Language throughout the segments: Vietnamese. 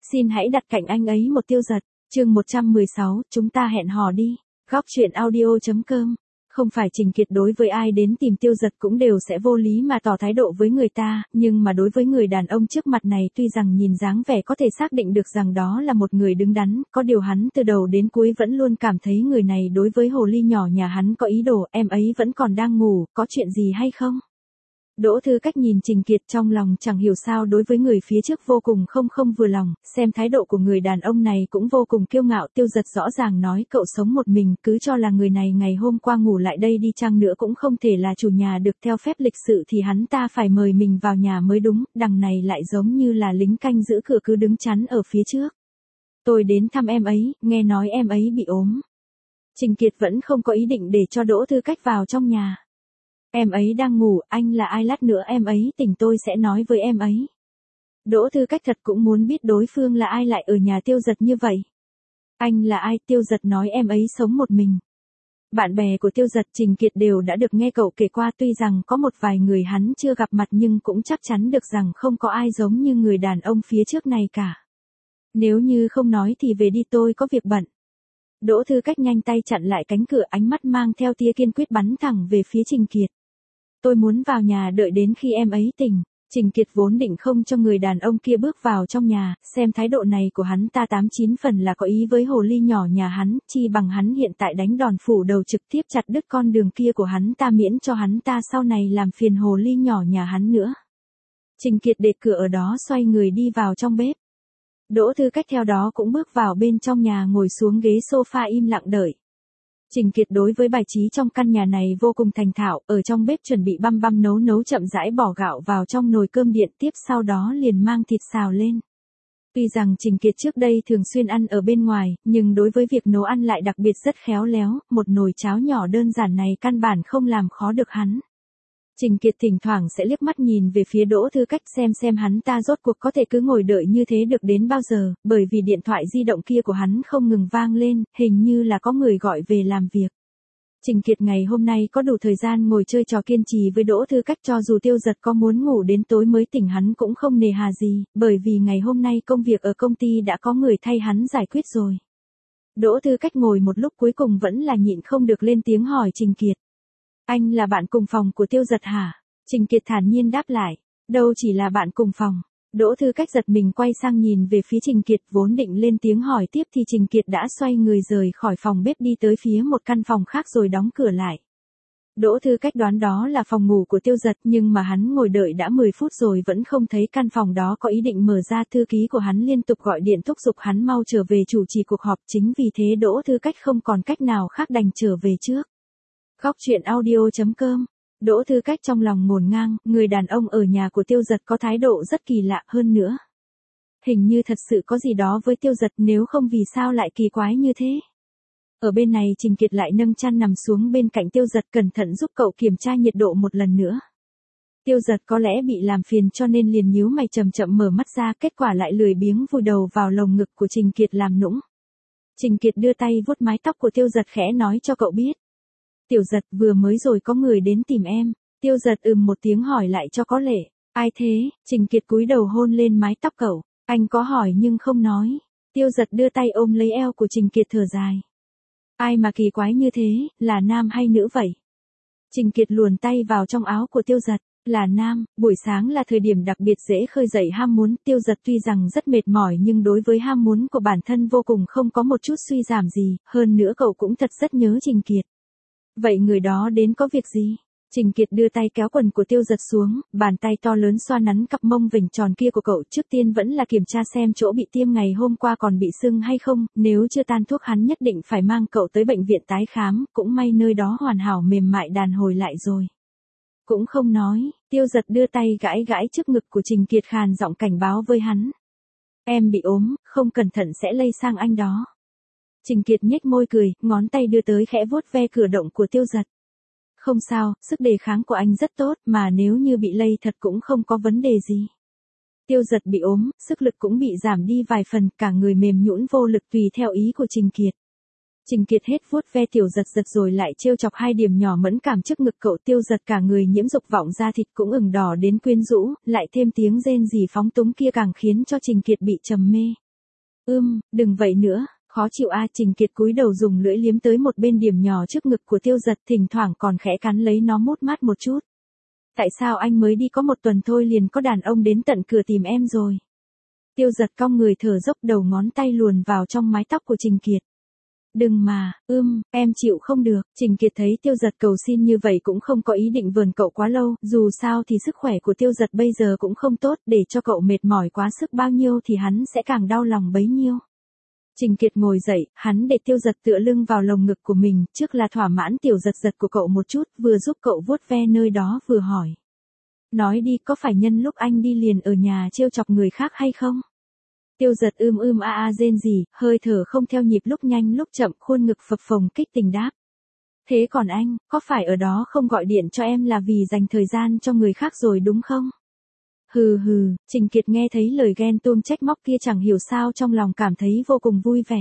xin hãy đặt cạnh anh ấy một Tiêu Dật. Chương 116, chúng ta hẹn hò đi. Góc truyện audio.com. Không phải Trình Kiệt đối với ai đến tìm Tiêu Dật cũng đều sẽ vô lý mà tỏ thái độ với người ta, nhưng mà đối với người đàn ông trước mặt này tuy rằng nhìn dáng vẻ có thể xác định được rằng đó là một người đứng đắn, có điều hắn từ đầu đến cuối vẫn luôn cảm thấy người này đối với hồ ly nhỏ nhà hắn có ý đồ, em ấy vẫn còn đang ngủ, có chuyện gì hay không? Đỗ Thư Cách nhìn Trình Kiệt trong lòng chẳng hiểu sao đối với người phía trước vô cùng không vừa lòng, xem thái độ của người đàn ông này cũng vô cùng kiêu ngạo. Tiêu Dật rõ ràng nói cậu sống một mình, cứ cho là người này ngày hôm qua ngủ lại đây đi chăng nữa cũng không thể là chủ nhà được, theo phép lịch sự thì hắn ta phải mời mình vào nhà mới đúng, đằng này lại giống như là lính canh giữ cửa cứ đứng chắn ở phía trước. Tôi đến thăm em ấy, nghe nói em ấy bị ốm. Trình Kiệt vẫn không có ý định để cho Đỗ Thư Cách vào trong nhà. Em ấy đang ngủ, anh là ai, lát nữa em ấy tỉnh tôi sẽ nói với em ấy. Đỗ Thư Cách thật cũng muốn biết đối phương là ai lại ở nhà Tiêu Dật như vậy. Anh là ai? Tiêu Dật nói em ấy sống một mình. Bạn bè của Tiêu Dật Trình Kiệt đều đã được nghe cậu kể qua, tuy rằng có một vài người hắn chưa gặp mặt nhưng cũng chắc chắn được rằng không có ai giống như người đàn ông phía trước này cả. Nếu như không nói thì về đi, tôi có việc bận. Đỗ Thư Cách nhanh tay chặn lại cánh cửa, ánh mắt mang theo tia kiên quyết bắn thẳng về phía Trình Kiệt. Tôi muốn vào nhà đợi đến khi em ấy tỉnh. Trình Kiệt vốn định không cho người đàn ông kia bước vào trong nhà, xem thái độ này của hắn ta 89 phần là có ý với hồ ly nhỏ nhà hắn, chi bằng hắn hiện tại đánh đòn phủ đầu trực tiếp chặt đứt con đường kia của hắn ta, miễn cho hắn ta sau này làm phiền hồ ly nhỏ nhà hắn nữa. Trình Kiệt để cửa ở đó xoay người đi vào trong bếp. Đỗ Thư Cách theo đó cũng bước vào bên trong nhà, ngồi xuống ghế sofa im lặng đợi. Trình Kiệt đối với bài trí trong căn nhà này vô cùng thành thạo, ở trong bếp chuẩn bị băm nấu chậm rãi bỏ gạo vào trong nồi cơm điện, tiếp sau đó liền mang thịt xào lên. Tuy rằng Trình Kiệt trước đây thường xuyên ăn ở bên ngoài, nhưng đối với việc nấu ăn lại đặc biệt rất khéo léo, một nồi cháo nhỏ đơn giản này căn bản không làm khó được hắn. Trình Kiệt thỉnh thoảng sẽ liếc mắt nhìn về phía Đỗ Thư Cách xem hắn ta rốt cuộc có thể cứ ngồi đợi như thế được đến bao giờ, bởi vì điện thoại di động kia của hắn không ngừng vang lên, hình như là có người gọi về làm việc. Trình Kiệt ngày hôm nay có đủ thời gian ngồi chơi trò kiên trì với Đỗ Thư Cách, cho dù Tiêu Dật có muốn ngủ đến tối mới tỉnh hắn cũng không nề hà gì, bởi vì ngày hôm nay công việc ở công ty đã có người thay hắn giải quyết rồi. Đỗ Thư Cách ngồi một lúc cuối cùng vẫn là nhịn không được lên tiếng hỏi Trình Kiệt. Anh là bạn cùng phòng của Tiêu Dật hả? Trình Kiệt thản nhiên đáp lại. Đâu chỉ là bạn cùng phòng. Đỗ Thư Cách giật mình quay sang nhìn về phía Trình Kiệt, vốn định lên tiếng hỏi tiếp thì Trình Kiệt đã xoay người rời khỏi phòng bếp đi tới phía một căn phòng khác rồi đóng cửa lại. Đỗ Thư Cách đoán đó là phòng ngủ của Tiêu Dật, nhưng mà hắn ngồi đợi đã 10 phút rồi vẫn không thấy căn phòng đó có ý định mở ra. Thư ký của hắn liên tục gọi điện thúc giục hắn mau trở về chủ trì cuộc họp, chính vì thế Đỗ Thư Cách không còn cách nào khác đành trở về trước. Góc truyện audio.com. Đỗ Thư Cách trong lòng ngổn ngang, người đàn ông ở nhà của Tiêu Dật có thái độ rất kỳ lạ, hơn nữa. Hình như thật sự có gì đó với Tiêu Dật, nếu không vì sao lại kỳ quái như thế. Ở bên này Trình Kiệt lại nâng chăn nằm xuống bên cạnh Tiêu Dật, cẩn thận giúp cậu kiểm tra nhiệt độ một lần nữa. Tiêu Dật có lẽ bị làm phiền cho nên liền nhíu mày chậm chậm mở mắt ra, kết quả lại lười biếng vùi đầu vào lồng ngực của Trình Kiệt làm nũng. Trình Kiệt đưa tay vuốt mái tóc của Tiêu Dật khẽ nói cho cậu biết. Tiểu Dật, vừa mới rồi có người đến tìm em. Tiêu Dật một tiếng hỏi lại cho có lệ. Ai thế? Trình Kiệt cúi đầu hôn lên mái tóc cậu. Anh có hỏi nhưng không nói. Tiêu Dật đưa tay ôm lấy eo của Trình Kiệt thở dài. Ai mà kỳ quái như thế, là nam hay nữ vậy? Trình Kiệt luồn tay vào trong áo của Tiêu Dật. Là nam, buổi sáng là thời điểm đặc biệt dễ khơi dậy ham muốn. Tiêu Dật tuy rằng rất mệt mỏi nhưng đối với ham muốn của bản thân vô cùng không có một chút suy giảm gì, hơn nữa cậu cũng thật rất nhớ Trình Kiệt. Vậy người đó đến có việc gì? Trình Kiệt đưa tay kéo quần của Tiêu Dật xuống, bàn tay to lớn xoa nắn cặp mông vểnh tròn kia của cậu, trước tiên vẫn là kiểm tra xem chỗ bị tiêm ngày hôm qua còn bị sưng hay không, nếu chưa tan thuốc hắn nhất định phải mang cậu tới bệnh viện tái khám, cũng may nơi đó hoàn hảo mềm mại đàn hồi lại rồi. Cũng không nói, Tiêu Dật đưa tay gãi gãi trước ngực của Trình Kiệt, khàn giọng cảnh báo với hắn. Em bị ốm, không cẩn thận sẽ lây sang anh đó. Trình Kiệt nhếch môi cười, ngón tay đưa tới khẽ vuốt ve cửa động của Tiêu Dật. Không sao, sức đề kháng của anh rất tốt, mà nếu như bị lây thật cũng không có vấn đề gì. Tiêu Dật bị ốm, sức lực cũng bị giảm đi vài phần, cả người mềm nhũn vô lực tùy theo ý của Trình Kiệt. Trình Kiệt hết vuốt ve Tiểu Dật rồi lại trêu chọc hai điểm nhỏ mẫn cảm trước ngực cậu. Tiêu Dật cả người nhiễm dục vọng, da thịt cũng ửng đỏ đến quyến rũ, lại thêm tiếng rên rỉ phóng túng kia càng khiến cho Trình Kiệt bị trầm mê. Đừng vậy nữa, khó chịu a. Trình Kiệt cúi đầu dùng lưỡi liếm tới một bên điểm nhỏ trước ngực của Tiêu Giật, thỉnh thoảng còn khẽ cắn lấy nó mút mát một chút. Tại sao anh mới đi có một tuần thôi liền có đàn ông đến tận cửa tìm em rồi? Tiêu Giật cong người thở dốc, đầu ngón tay luồn vào trong mái tóc của Trình Kiệt. Đừng mà, em chịu không được. Trình Kiệt thấy Tiêu Giật cầu xin như vậy cũng không có ý định vờn cậu quá lâu, dù sao thì sức khỏe của Tiêu Giật bây giờ cũng không tốt, để cho cậu mệt mỏi quá sức bao nhiêu thì hắn sẽ càng đau lòng bấy nhiêu. Trình Kiệt ngồi dậy, hắn để Tiêu Giật tựa lưng vào lồng ngực của mình, trước là thỏa mãn tiểu giật giật của cậu một chút, vừa giúp cậu vuốt ve nơi đó vừa hỏi. Nói đi, có phải nhân lúc anh đi liền ở nhà trêu chọc người khác hay không? Tiêu Giật rên rỉ, hơi thở không theo nhịp, lúc nhanh lúc chậm, khuôn ngực phập phồng kích tình đáp. Thế còn anh, có phải ở đó không gọi điện cho em là vì dành thời gian cho người khác rồi đúng không? Hừ, Trình Kiệt nghe thấy lời ghen tuông trách móc kia chẳng hiểu sao trong lòng cảm thấy vô cùng vui vẻ.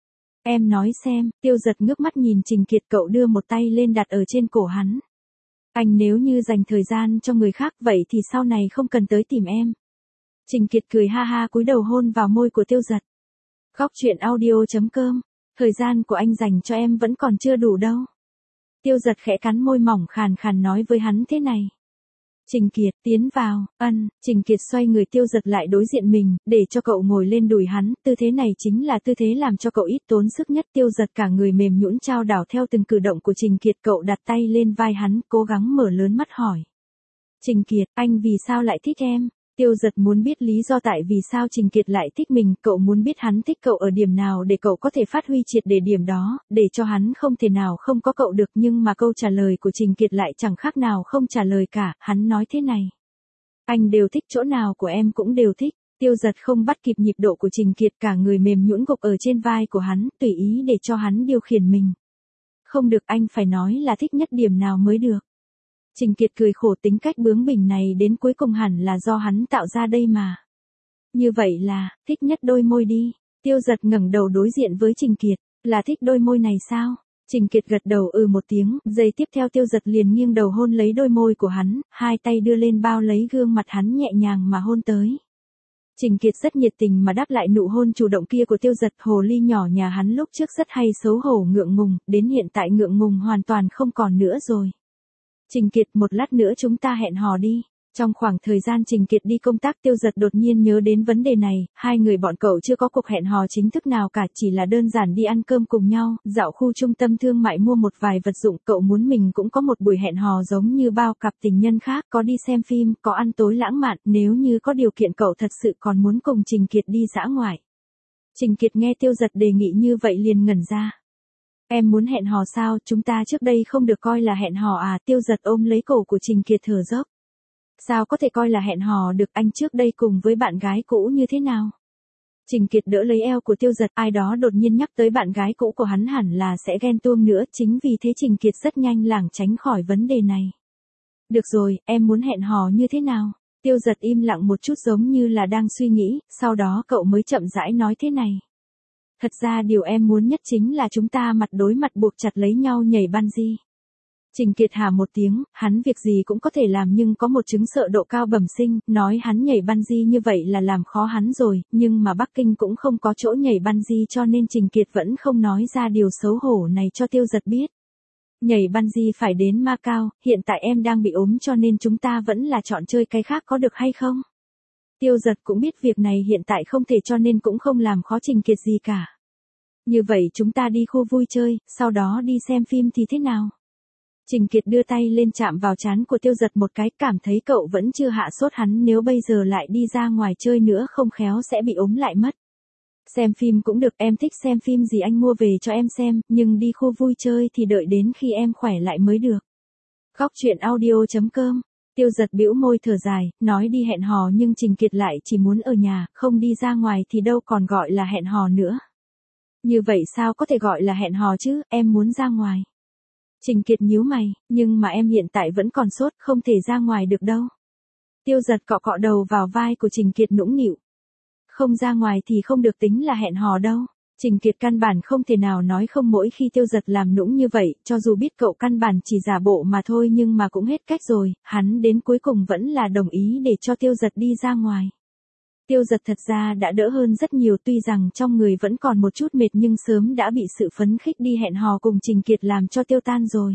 Em nói xem. Tiêu Giật ngước mắt nhìn Trình Kiệt, cậu đưa một tay lên đặt ở trên cổ hắn. Anh nếu như dành thời gian cho người khác vậy thì sau này không cần tới tìm em. Trình Kiệt cười ha ha, cúi đầu hôn vào môi của Tiêu Giật. Góc truyện audio.com. Thời gian của anh dành cho em vẫn còn chưa đủ đâu. Tiêu Giật khẽ cắn môi mỏng, khàn khàn nói với hắn thế này. Trình Kiệt, tiến vào. Trình Kiệt xoay người, Tiêu Giật lại đối diện mình, để cho cậu ngồi lên đùi hắn, tư thế này chính là tư thế làm cho cậu ít tốn sức nhất. Tiêu Giật cả người mềm nhũn trao đảo theo từng cử động của Trình Kiệt, cậu đặt tay lên vai hắn, cố gắng mở lớn mắt hỏi. Trình Kiệt, anh vì sao lại thích em? Tiêu Giật muốn biết lý do tại vì sao Trình Kiệt lại thích mình, cậu muốn biết hắn thích cậu ở điểm nào để cậu có thể phát huy triệt để điểm đó, để cho hắn không thể nào không có cậu được, nhưng mà câu trả lời của Trình Kiệt lại chẳng khác nào không trả lời cả, hắn nói thế này. Anh đều thích, chỗ nào của em cũng đều thích. Tiêu Giật không bắt kịp nhịp độ của Trình Kiệt, cả người mềm nhũn gục ở trên vai của hắn, tùy ý để cho hắn điều khiển mình. Không được, anh phải nói là thích nhất điểm nào mới được. Trình Kiệt cười khổ, tính cách bướng bỉnh này đến cuối cùng hẳn là do hắn tạo ra đây mà. Như vậy là, thích nhất đôi môi đi. Tiêu Giật ngẩng đầu đối diện với Trình Kiệt, là thích đôi môi này sao? Trình Kiệt gật đầu một tiếng, giây tiếp theo Tiêu Giật liền nghiêng đầu hôn lấy đôi môi của hắn, hai tay đưa lên bao lấy gương mặt hắn nhẹ nhàng mà hôn tới. Trình Kiệt rất nhiệt tình mà đáp lại nụ hôn chủ động kia của Tiêu Giật, hồ ly nhỏ nhà hắn lúc trước rất hay xấu hổ ngượng ngùng, đến hiện tại ngượng ngùng hoàn toàn không còn nữa rồi. Trình Kiệt, một lát nữa chúng ta hẹn hò đi. Trong khoảng thời gian Trình Kiệt đi công tác, Tiêu Giật đột nhiên nhớ đến vấn đề này, hai người bọn cậu chưa có cuộc hẹn hò chính thức nào cả, chỉ là đơn giản đi ăn cơm cùng nhau, dạo khu trung tâm thương mại mua một vài vật dụng, cậu muốn mình cũng có một buổi hẹn hò giống như bao cặp tình nhân khác, có đi xem phim, có ăn tối lãng mạn, nếu như có điều kiện cậu thật sự còn muốn cùng Trình Kiệt đi dã ngoại. Trình Kiệt nghe Tiêu Giật đề nghị như vậy liền ngẩn ra. Em muốn hẹn hò sao, chúng ta trước đây không được coi là hẹn hò à? Tiêu Giật ôm lấy cổ của Trình Kiệt thở dốc. Sao có thể coi là hẹn hò được, anh trước đây cùng với bạn gái cũ như thế nào? Trình Kiệt đỡ lấy eo của Tiêu Giật, ai đó đột nhiên nhắc tới bạn gái cũ của hắn hẳn là sẽ ghen tuông nữa, chính vì thế Trình Kiệt rất nhanh lảng tránh khỏi vấn đề này. Được rồi, em muốn hẹn hò như thế nào? Tiêu Giật im lặng một chút giống như là đang suy nghĩ, sau đó cậu mới chậm rãi nói thế này. Thật ra điều em muốn nhất chính là chúng ta mặt đối mặt buộc chặt lấy nhau nhảy bungee. Trình Kiệt hà một tiếng, hắn việc gì cũng có thể làm nhưng có một chứng sợ độ cao bẩm sinh, nói hắn nhảy bungee như vậy là làm khó hắn rồi, nhưng mà Bắc Kinh cũng không có chỗ nhảy bungee cho nên Trình Kiệt vẫn không nói ra điều xấu hổ này cho Tiêu Giật biết. Nhảy bungee phải đến Macau, hiện tại em đang bị ốm cho nên chúng ta vẫn là chọn chơi cái khác có được hay không? Tiêu Giật cũng biết việc này hiện tại không thể cho nên cũng không làm khó Trình Kiệt gì cả. Như vậy chúng ta đi khu vui chơi, sau đó đi xem phim thì thế nào? Trình Kiệt đưa tay lên chạm vào trán của Tiêu Giật một cái, cảm thấy cậu vẫn chưa hạ sốt, hắn nếu bây giờ lại đi ra ngoài chơi nữa không khéo sẽ bị ốm lại mất. Xem phim cũng được, em thích xem phim gì anh mua về cho em xem, nhưng đi khu vui chơi thì đợi đến khi em khỏe lại mới được. Góc truyện audio.com. Tiêu Giật bĩu môi thở dài, nói đi hẹn hò nhưng Trình Kiệt lại chỉ muốn ở nhà, không đi ra ngoài thì đâu còn gọi là hẹn hò nữa. Như vậy sao có thể gọi là hẹn hò chứ, em muốn ra ngoài. Trình Kiệt nhíu mày, nhưng mà em hiện tại vẫn còn sốt, không thể ra ngoài được đâu. Tiêu Giật cọ cọ đầu vào vai của Trình Kiệt nũng nịu. Không ra ngoài thì không được tính là hẹn hò đâu. Trình Kiệt căn bản không thể nào nói không mỗi khi Tiêu Giật làm nũng như vậy, cho dù biết cậu căn bản chỉ giả bộ mà thôi nhưng mà cũng hết cách rồi, hắn đến cuối cùng vẫn là đồng ý để cho Tiêu Giật đi ra ngoài. Tiêu Giật thật ra đã đỡ hơn rất nhiều, tuy rằng trong người vẫn còn một chút mệt nhưng sớm đã bị sự phấn khích đi hẹn hò cùng Trình Kiệt làm cho tiêu tan rồi.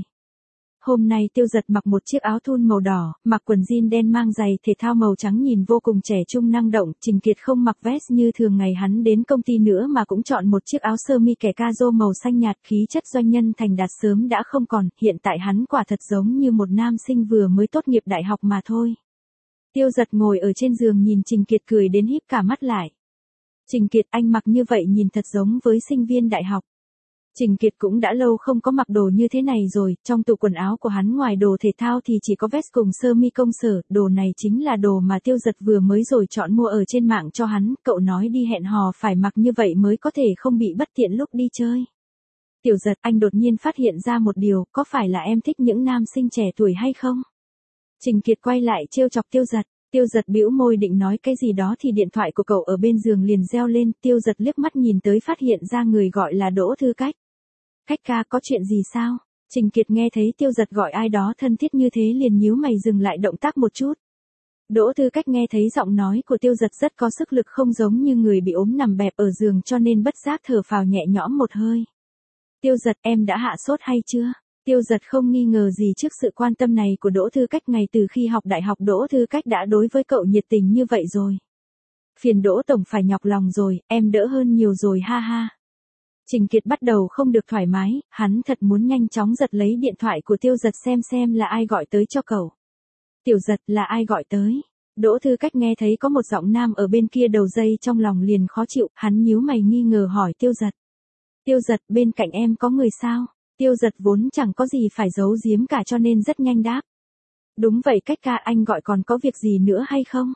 Hôm nay Tiêu Giật mặc một chiếc áo thun màu đỏ, mặc quần jean đen mang giày thể thao màu trắng nhìn vô cùng trẻ trung năng động. Trình Kiệt không mặc vest như thường ngày hắn đến công ty nữa mà cũng chọn một chiếc áo sơ mi kẻ caro màu xanh nhạt, khí chất doanh nhân thành đạt sớm đã không còn, hiện tại hắn quả thật giống như một nam sinh vừa mới tốt nghiệp đại học mà thôi. Tiêu Giật ngồi ở trên giường nhìn Trình Kiệt cười đến híp cả mắt lại. Trình Kiệt, anh mặc như vậy nhìn thật giống với sinh viên đại học. Trình Kiệt cũng đã lâu không có mặc đồ như thế này rồi, trong tủ quần áo của hắn ngoài đồ thể thao thì chỉ có vest cùng sơ mi công sở, đồ này chính là đồ mà Tiêu Giật vừa mới rồi chọn mua ở trên mạng cho hắn, cậu nói đi hẹn hò phải mặc như vậy mới có thể không bị bất tiện lúc đi chơi. Tiểu Giật, anh đột nhiên phát hiện ra một điều, có phải là em thích những nam sinh trẻ tuổi hay không? Trình Kiệt quay lại trêu chọc Tiêu Giật. Tiêu Giật bĩu môi định nói cái gì đó thì điện thoại của cậu ở bên giường liền reo lên. Tiêu Giật liếc mắt nhìn tới phát hiện ra người gọi là Đỗ Thư Cách. Cách ca, có chuyện gì sao? Trình Kiệt nghe thấy Tiêu Giật gọi ai đó thân thiết như thế liền nhíu mày dừng lại động tác một chút. Đỗ Thư Cách nghe thấy giọng nói của Tiêu Giật rất có sức lực, không giống như người bị ốm nằm bẹp ở giường, cho nên bất giác thở phào nhẹ nhõm một hơi. Tiêu Giật, em đã hạ sốt hay chưa? Tiêu Giật không nghi ngờ gì trước sự quan tâm này của Đỗ Thư Cách, ngày từ khi học đại học Đỗ Thư Cách đã đối với cậu nhiệt tình như vậy rồi. Phiền Đỗ tổng phải nhọc lòng rồi, em đỡ hơn nhiều rồi ha ha. Trình Kiệt bắt đầu không được thoải mái, hắn thật muốn nhanh chóng giật lấy điện thoại của Tiêu Giật xem là ai gọi tới cho cậu. Tiểu Giật, là ai gọi tới? Đỗ Thư Cách nghe thấy có một giọng nam ở bên kia đầu dây trong lòng liền khó chịu, hắn nhíu mày nghi ngờ hỏi Tiêu Giật. Tiêu Giật, bên cạnh em có người sao? Tiêu Giật vốn chẳng có gì phải giấu giếm cả cho nên rất nhanh đáp. Đúng vậy Cách ca, anh gọi còn có việc gì nữa hay không?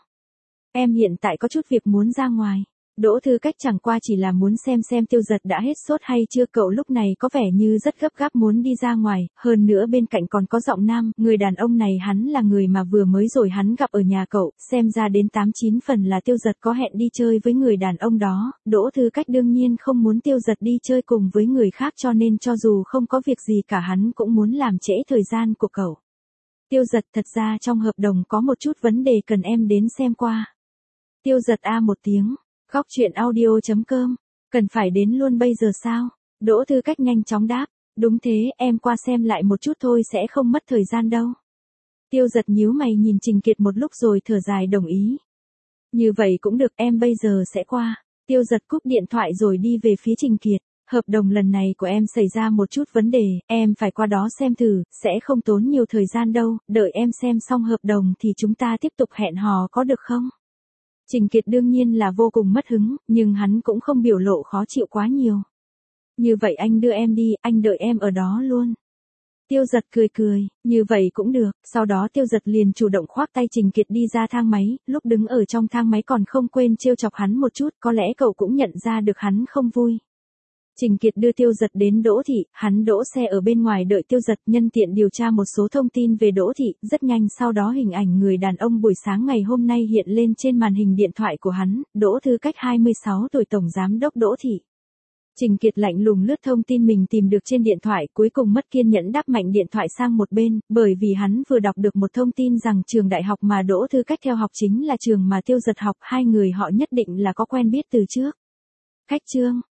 Em hiện tại có chút việc muốn ra ngoài. Đỗ Thư Cách chẳng qua chỉ là muốn xem Tiêu Giật đã hết sốt hay chưa, cậu lúc này có vẻ như rất gấp gáp muốn đi ra ngoài, hơn nữa bên cạnh còn có giọng nam, người đàn ông này hắn là người mà vừa mới rồi hắn gặp ở nhà cậu, xem ra đến 89 phần là Tiêu Giật có hẹn đi chơi với người đàn ông đó. Đỗ Thư Cách đương nhiên không muốn Tiêu Giật đi chơi cùng với người khác, cho nên cho dù không có việc gì cả hắn cũng muốn làm trễ thời gian của cậu. Tiêu Giật, thật ra trong hợp đồng có một chút vấn đề cần em đến xem qua. Tiêu Giật a một tiếng. Góc truyện audio.com, cần phải đến luôn bây giờ sao? Đỗ Thư Cách nhanh chóng đáp, đúng thế, em qua xem lại một chút thôi, sẽ không mất thời gian đâu. Tiêu Giật nhíu mày nhìn Trình Kiệt một lúc rồi thở dài đồng ý. Như vậy cũng được, em bây giờ sẽ qua. Tiêu Giật cúp điện thoại rồi đi về phía Trình Kiệt. Hợp đồng lần này của em xảy ra một chút vấn đề, em phải qua đó xem thử, sẽ không tốn nhiều thời gian đâu, đợi em xem xong hợp đồng thì chúng ta tiếp tục hẹn hò có được không? Trình Kiệt đương nhiên là vô cùng mất hứng, nhưng hắn cũng không biểu lộ khó chịu quá nhiều. Như vậy anh đưa em đi, anh đợi em ở đó luôn. Tiêu Giật cười, như vậy cũng được, sau đó Tiêu Giật liền chủ động khoác tay Trình Kiệt đi ra thang máy, lúc đứng ở trong thang máy còn không quên trêu chọc hắn một chút, có lẽ cậu cũng nhận ra được hắn không vui. Trình Kiệt đưa Tiêu Giật đến Đỗ Thị, hắn đỗ xe ở bên ngoài đợi Tiêu Giật, nhân tiện điều tra một số thông tin về Đỗ Thị, rất nhanh sau đó hình ảnh người đàn ông buổi sáng ngày hôm nay hiện lên trên màn hình điện thoại của hắn, Đỗ Thư Cách 26 tuổi tổng giám đốc Đỗ Thị. Trình Kiệt lạnh lùng lướt thông tin mình tìm được trên điện thoại, cuối cùng mất kiên nhẫn đắp mạnh điện thoại sang một bên, bởi vì hắn vừa đọc được một thông tin rằng trường đại học mà Đỗ Thư Cách theo học chính là trường mà Tiêu Giật học, hai người họ nhất định là có quen biết từ trước. Khách Trương